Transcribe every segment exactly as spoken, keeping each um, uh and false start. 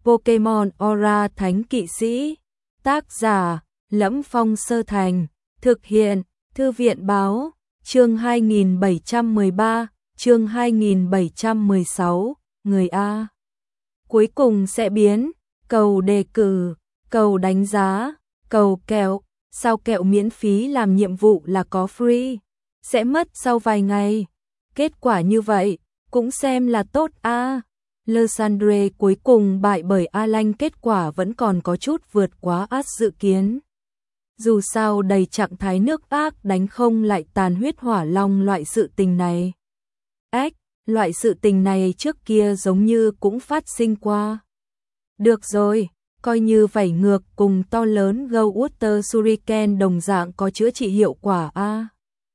Pokemon Aura Thánh Kỵ Sĩ. Tác giả: Lẫm Phong Sơ Thành. Thực hiện: Thư viện báo. Chương hai nghìn bảy trăm mười ba, chương hai nghìn bảy trăm mười sáu, người A. Cuối cùng sẽ biến, cầu đề cử, cầu đánh giá, cầu kẹo, sao kẹo miễn phí làm nhiệm vụ là có free, sẽ mất sau vài ngày. Kết quả như vậy, cũng xem là tốt a. À. Lysandre cuối cùng bại bởi Alan, kết quả vẫn còn có chút vượt quá át dự kiến. Dù sao đầy trạng thái nước ác đánh không lại tàn huyết hỏa long loại sự tình này. Ếch, loại sự tình này trước kia giống như cũng phát sinh qua. Được rồi, coi như vảy ngược cùng to lớn Go Water Shuriken đồng dạng có chữa trị hiệu quả a. À.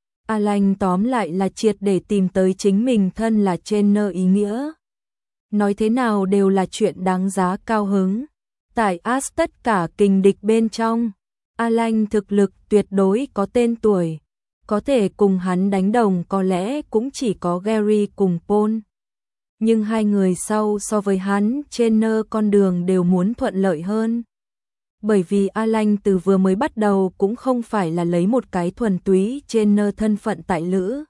Alan tóm lại là triệt để tìm tới chính mình thân là trainer ý nghĩa. Nói thế nào đều là chuyện đáng giá cao hứng. Tại As tất cả kình địch bên trong, Alan thực lực tuyệt đối có tên tuổi. Có thể cùng hắn đánh đồng có lẽ cũng chỉ có Gary cùng Paul. Nhưng hai người sau so với hắn trainer con đường đều muốn thuận lợi hơn. Bởi vì Alan từ vừa mới bắt đầu cũng không phải là lấy một cái thuần túy trainer thân phận tại lữ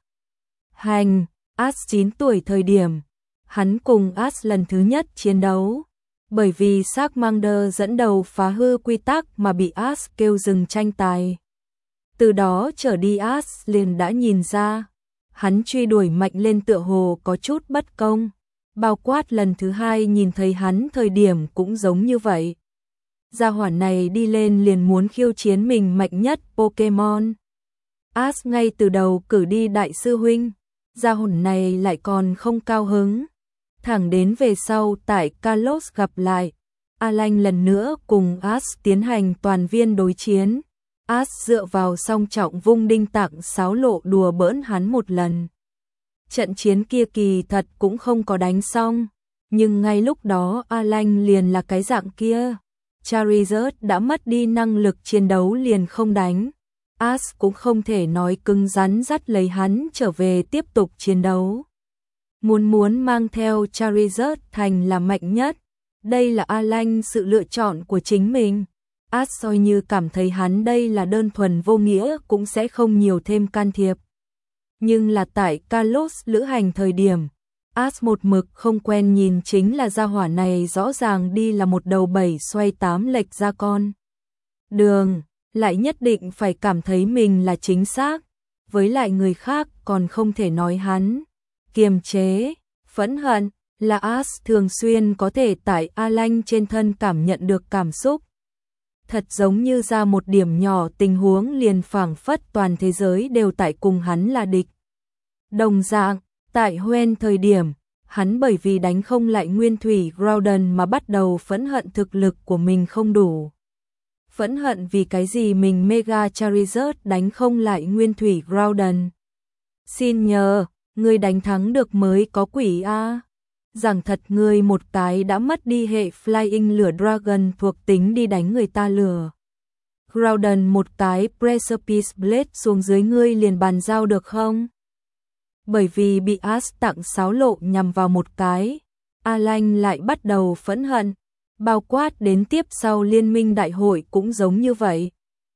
hành. As chín tuổi thời điểm, hắn cùng As lần thứ nhất chiến đấu. Bởi vì Charmander dẫn đầu phá hư quy tắc mà bị As kêu dừng tranh tài. Từ đó trở đi As liền đã nhìn ra, hắn truy đuổi mạnh lên tựa hồ có chút bất công. Bao quát lần thứ hai nhìn thấy hắn thời điểm cũng giống như vậy. Gia hỏa này đi lên liền muốn khiêu chiến mình mạnh nhất Pokemon. As ngay từ đầu cử đi đại sư huynh, gia hỏa này lại còn không cao hứng. Thẳng đến về sau tại Kalos gặp lại, Alan lần nữa cùng As tiến hành toàn viên đối chiến. As dựa vào song trọng vung đinh tặng sáo lộ đùa bỡn hắn một lần. Trận chiến kia kỳ thật cũng không có đánh xong, nhưng ngay lúc đó Alan liền là cái dạng kia. Charizard đã mất đi năng lực chiến đấu liền không đánh. As cũng không thể nói cứng rắn dắt lấy hắn trở về tiếp tục chiến đấu. Muốn muốn mang theo Charizard thành là mạnh nhất. Đây là Alan sự lựa chọn của chính mình. As coi như cảm thấy hắn đây là đơn thuần vô nghĩa cũng sẽ không nhiều thêm can thiệp. Nhưng là tại Kalos lữ hành thời điểm, As một mực không quen nhìn chính là gia hỏa này rõ ràng đi là một đầu bảy xoay tám lệch ra con đường, lại nhất định phải cảm thấy mình là chính xác, với lại người khác còn không thể nói hắn kiềm chế, phẫn hận. Là As thường xuyên có thể tại Alan trên thân cảm nhận được cảm xúc. Thật giống như ra một điểm nhỏ tình huống liền phảng phất toàn thế giới đều tại cùng hắn là địch. Đồng dạng, tại Hoenn thời điểm, hắn bởi vì đánh không lại nguyên thủy Groudon mà bắt đầu phẫn hận thực lực của mình không đủ. Phẫn hận vì cái gì mình Mega Charizard đánh không lại nguyên thủy Groudon. Xin nhờ, ngươi đánh thắng được mới có quỷ a. Rằng thật ngươi một cái đã mất đi hệ Flying lửa Dragon thuộc tính đi đánh người ta lửa. Groudon một cái Precipice Blade xuống dưới ngươi liền bàn giao được không? Bởi vì bị As tặng sáo lộ nhằm vào một cái, Alan lại bắt đầu phẫn hận, bao quát đến tiếp sau liên minh đại hội cũng giống như vậy.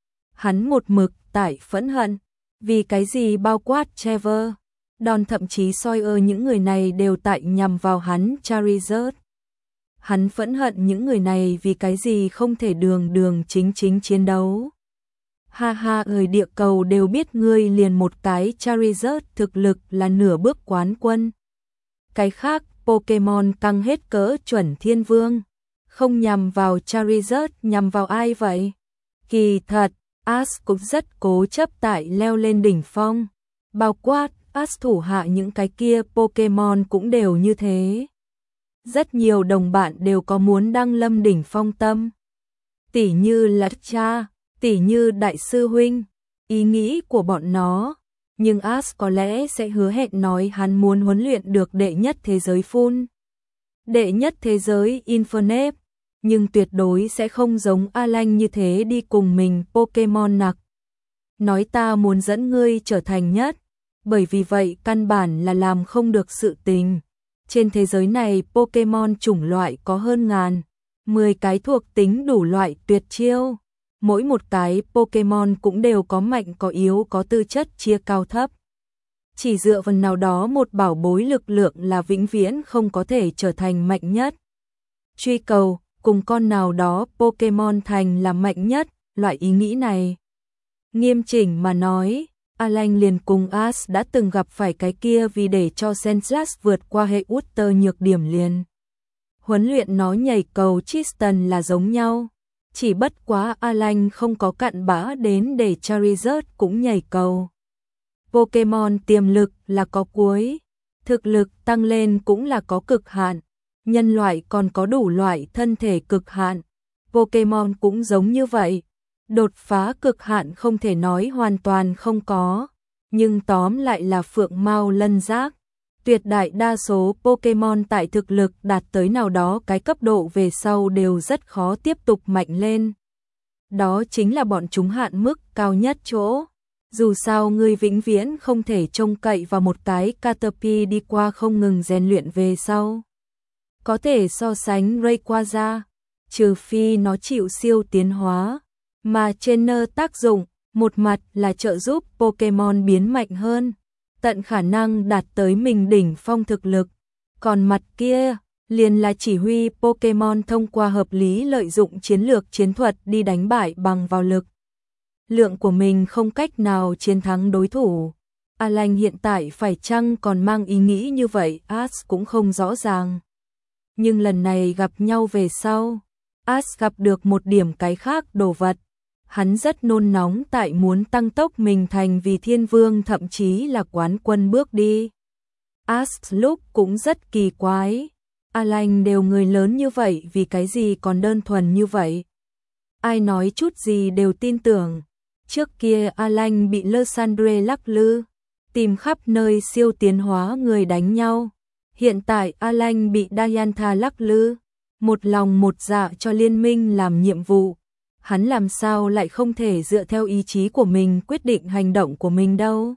Hắn một mực tại phẫn hận, vì cái gì bao quát Trevor, Don thậm chí Sawyer những người này đều tại nhằm vào hắn Charizard. Hắn phẫn hận những người này vì cái gì không thể đường đường chính chính chiến đấu. Ha ha, người địa cầu đều biết ngươi liền một cái Charizard thực lực là nửa bước quán quân. Cái khác Pokemon căng hết cỡ chuẩn thiên vương. Không nhằm vào Charizard nhằm vào ai vậy? Kỳ thật, As cũng rất cố chấp tại leo lên đỉnh phong. Bao quát, As thủ hạ những cái kia Pokemon cũng đều như thế. Rất nhiều đồng bạn đều có muốn đăng lâm đỉnh phong tâm. Tỉ như là cha, tỉ như đại sư huynh, ý nghĩ của bọn nó. Nhưng As có lẽ sẽ hứa hẹn nói hắn muốn huấn luyện được đệ nhất thế giới Full, đệ nhất thế giới Infernape, nhưng tuyệt đối sẽ không giống Alan như thế đi cùng mình Pokemon nặc. Nói ta muốn dẫn ngươi trở thành nhất, bởi vì vậy căn bản là làm không được sự tình. Trên thế giới này Pokemon chủng loại có hơn ngàn, mười cái thuộc tính đủ loại tuyệt chiêu. Mỗi một cái Pokemon cũng đều có mạnh có yếu, có tư chất chia cao thấp. Chỉ dựa vào nào đó một bảo bối lực lượng là vĩnh viễn không có thể trở thành mạnh nhất. Truy cầu, cùng con nào đó Pokemon thành là mạnh nhất, loại ý nghĩ này. Nghiêm chỉnh mà nói, Alan liền cùng Ash đã từng gặp phải cái kia vì để cho Sandslash vượt qua hệ Utter nhược điểm liền. Huấn luyện nó nhảy cầu Tristan là giống nhau. Chỉ bất quá Alan không có cặn bã đến để Charizard cũng nhảy cầu. Pokemon tiềm lực là có cuối, thực lực tăng lên cũng là có cực hạn, nhân loại còn có đủ loại thân thể cực hạn, Pokemon cũng giống như vậy. Đột phá cực hạn không thể nói hoàn toàn không có, nhưng tóm lại là phượng mao lân giác. Tuyệt đại đa số Pokemon tại thực lực đạt tới nào đó cái cấp độ về sau đều rất khó tiếp tục mạnh lên. Đó chính là bọn chúng hạn mức cao nhất chỗ. Dù sao người vĩnh viễn không thể trông cậy vào một cái Caterpie đi qua không ngừng rèn luyện về sau. Có thể so sánh Rayquaza, trừ phi nó chịu siêu tiến hóa, mà trainer tác dụng, một mặt là trợ giúp Pokemon biến mạnh hơn, tận khả năng đạt tới mình đỉnh phong thực lực, còn mặt kia liền là chỉ huy Pokemon thông qua hợp lý lợi dụng chiến lược chiến thuật đi đánh bại bằng vào lực lượng của mình không cách nào chiến thắng đối thủ. Alan hiện tại phải chăng còn mang ý nghĩ như vậy, Ash cũng không rõ ràng. Nhưng lần này gặp nhau về sau, Ash gặp được một điểm cái khác đồ vật. Hắn rất nôn nóng tại muốn tăng tốc mình thành vì thiên vương thậm chí là quán quân bước đi. Ash lúc cũng rất kỳ quái. Alan đều người lớn như vậy vì cái gì còn đơn thuần như vậy? Ai nói chút gì đều tin tưởng. Trước kia Alan bị Lysandre lắc lư, tìm khắp nơi siêu tiến hóa người đánh nhau. Hiện tại Alan bị Diantha lắc lư, một lòng một dạ cho liên minh làm nhiệm vụ. Hắn làm sao lại không thể dựa theo ý chí của mình quyết định hành động của mình đâu.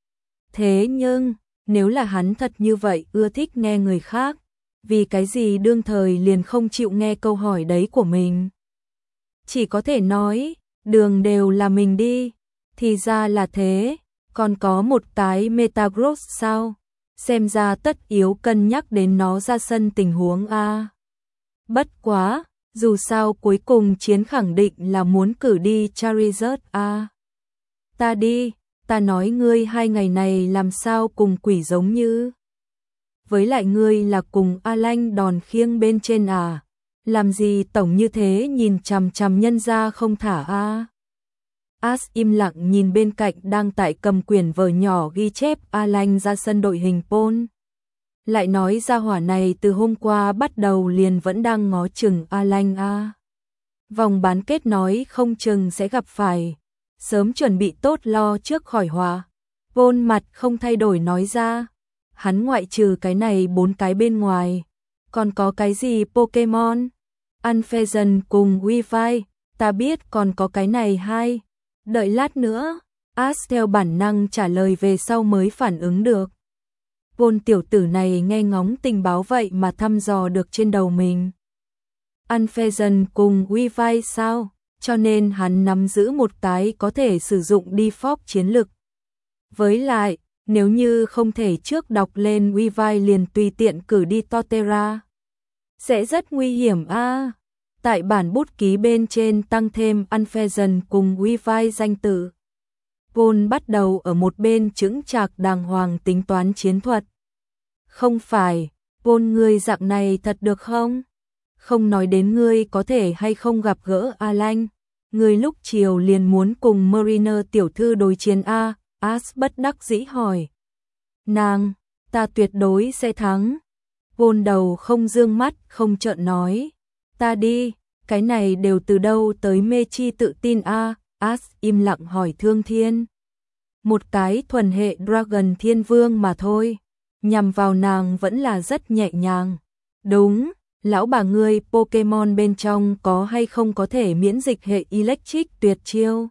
Thế nhưng, nếu là hắn thật như vậy ưa thích nghe người khác, vì cái gì đương thời liền không chịu nghe câu hỏi đấy của mình? Chỉ có thể nói, đường đều là mình đi, thì ra là thế, còn có một cái Metagross sao? Xem ra tất yếu cân nhắc đến nó ra sân tình huống a. Bất quá, dù sao cuối cùng chiến khẳng định là muốn cử đi Charizard a. Ta đi, ta nói ngươi hai ngày này làm sao cùng quỷ giống như. Với lại ngươi là cùng Alan đòn khiêng bên trên à, làm gì tổng như thế nhìn chằm chằm nhân ra không thả a. Ash im lặng nhìn bên cạnh đang tại cầm quyển vở nhỏ ghi chép Alan ra sân đội hình Pol. Lại nói ra hỏa này từ hôm qua bắt đầu liền vẫn đang ngó chừng Alan a. Vòng bán kết nói không chừng sẽ gặp phải, sớm chuẩn bị tốt lo trước khỏi họa. Pol mặt không thay đổi nói ra, hắn ngoại trừ cái này bốn cái bên ngoài, còn có cái gì Pokemon? Unfezant cùng Weavile, ta biết còn có cái này hai. Đợi lát nữa, Ash theo bản năng trả lời về sau mới phản ứng được. Pol tiểu tử này nghe ngóng tình báo vậy mà thăm dò được trên đầu mình. Unfezant cùng Weavile sao? Cho nên hắn nắm giữ một cái có thể sử dụng default chiến lực. Với lại, nếu như không thể trước đọc lên Weavile liền tùy tiện cử đi Torterra, sẽ rất nguy hiểm a. À. Tại bản bút ký bên trên tăng thêm Unfezant cùng Weavile danh tự. Pol bắt đầu ở một bên chững chạc đàng hoàng tính toán chiến thuật. Không phải, Pol ngươi dạng này thật được không? Không nói đến ngươi có thể hay không gặp gỡ Alan, ngươi lúc chiều liền muốn cùng Mariner tiểu thư đối chiến a. Ash bất đắc dĩ hỏi. Nàng, ta tuyệt đối sẽ thắng. Pol đầu không dương mắt không trợn nói. Ta đi, cái này đều từ đâu tới mê chi tự tin a. Ash im lặng hỏi Thương Thiên. Một cái thuần hệ Dragon Thiên Vương mà thôi, nhằm vào nàng vẫn là rất nhẹ nhàng. Đúng, lão bà ngươi Pokemon bên trong có hay không có thể miễn dịch hệ Electric tuyệt chiêu?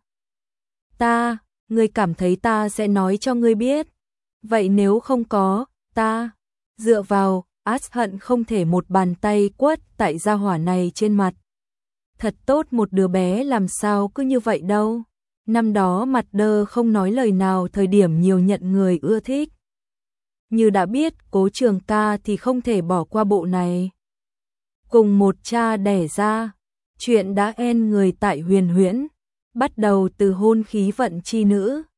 Ta, ngươi cảm thấy ta sẽ nói cho ngươi biết. Vậy nếu không có, ta dựa vào Át hận không thể một bàn tay quất tại gia hỏa này trên mặt. Thật tốt một đứa bé làm sao cứ như vậy đâu. Năm đó mặt đơ không nói lời nào thời điểm nhiều nhận người ưa thích. Như đã biết Cố Trường Ca thì không thể bỏ qua bộ này. Cùng một cha đẻ ra, chuyện đã en người tại Huyền Huyễn, bắt đầu từ hôn khí vận chi nữ.